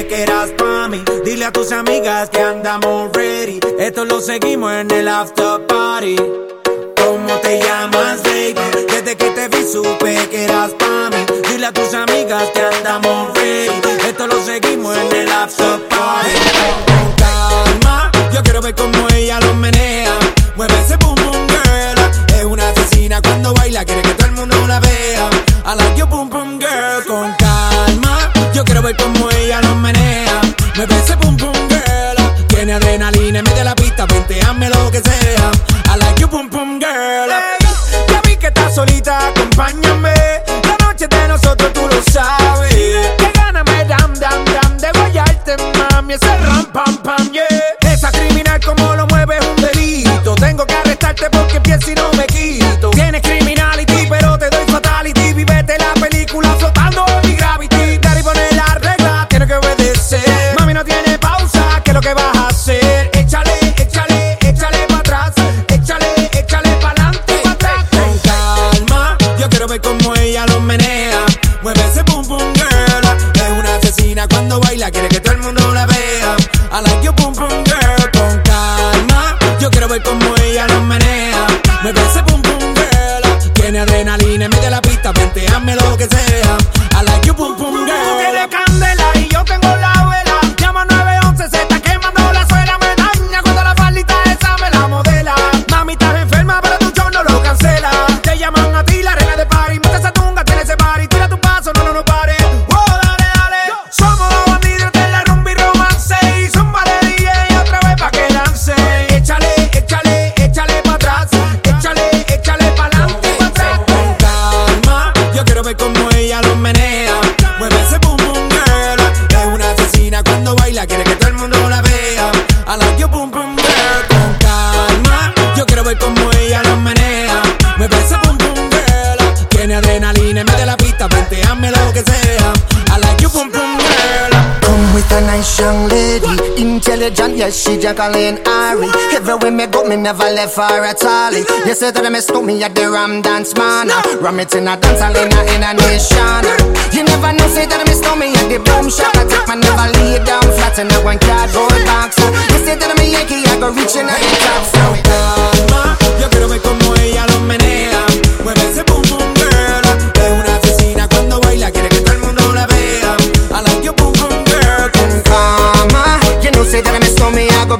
que eras pa' mí. Dile a tus amigas que andamos ready. Esto lo seguimos en el after party. ¿Cómo te llamas, baby? Desde que te vi supe que eras pa' mí. Dile a tus amigas que andamos ready. Esto lo seguimos en el after party. Con calma, yo quiero ver cómo ella lo menea. Mueve ese boom boom girl. Es una asesina cuando baila, quiere que todo el mundo la vea. I like your boom boom girl. Con calma, yo quiero ver cómo ella lo menea. Mueve ese boom boom girl. Tiene adrenalina en medio de la pista, vente, hazme lo que sea. I like your boom boom girl. Hey, ya vi que estás solita, acompáñame. La noche de nosotros tú lo sabes. Que gana me dam de guayarte, mami. Ese ram pam pam, yeah. Esa criminal como lo mueve es un delito. Tengo que arrestarte porque pienso y no me quito. Tienes criminality pero te doy fatality. Vivete la película flotando en mi gravity. Daddy pone la regla, tiene que obedecer. Mami no tiene pausa, ¿qué es lo que vas a hacer? Échale, échale, échale pa' atrás. Échale, échale pa'lante, pa' atrás. Con calma, yo quiero ver cómo ella lo menea. Mueve ese boom boom girl. Es una asesina cuando baila, quiere que todo el mundo la vea. I like your boom boom girl. Con calma, yo quiero ver cómo ella lo menea. Mueve ese boom boom girl. Tiene adrenalina en medio de la pista, vente, hazme lo que sea. I like your boom boom girl. Tú tienes candela y yo tengo la vela. Llama 911, se está quemando la suela. Me daña cuando la faldita esa me la modela. Mami, estás enferma, pero tu show no lo cancela. Te llaman a ti la reina de party. Monta esa tunga, tiene ese party. Tira tu paso, no pare. Oh, dale, dale. Somos los bandidos de la rumba y romance. Y zumba de DJ otra vez pa' que lance. Échale, échale, échale pa' atrás. Échale, échale pa'lante, pa' atrás. Con calma, yo quiero ver cómo ella lo menea. Mueve ese boom boom girl. Es una asesina cuando baila, quiere que todo el mundo la vea. I like your boom boom girl. Con calma, yo quiero ver cómo ella lo menea. Mueve ese boom boom girl. Tiene adrenalina en medio de la pista, vente, hazme lo que sea. I like your boom boom girl. Come with a nice young lady, intelligent, yes, she Jacqueline Ari. Everywhere me go, me never left her at all. You say that me stole me at the Ram Dance Man. Ram it in a dance hall in a nation. You never know, say that me stole me at the Boom Shop. I take my never lay down flat in a one cardboard box. You say that me Yankee, I go reaching at the top. So calma, yo quiero ver cómo ella lo menea. Mueve ese boom boom girl. Es una asesina cuando baila, quiere que todo el mundo la vea. I like your boom boom girl. calma, you know say that me stole me, I go